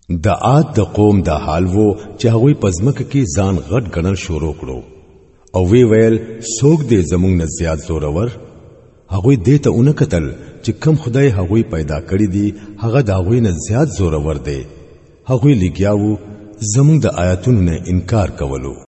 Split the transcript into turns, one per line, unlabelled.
د عاد د قوم د حال وو چې هغوی پزمک کې ځان غټ ګڼل شروع کړو او وی ویل څوک دې زمونږ نه زیات زورور. هغوی دې ته اون قتل چې کم خدای هغوی پیدا کړی دی هغه د هغوی نه زیات زورور دی. هغوی لګیاو زمونږ د آیاتونو نه انکار کولو.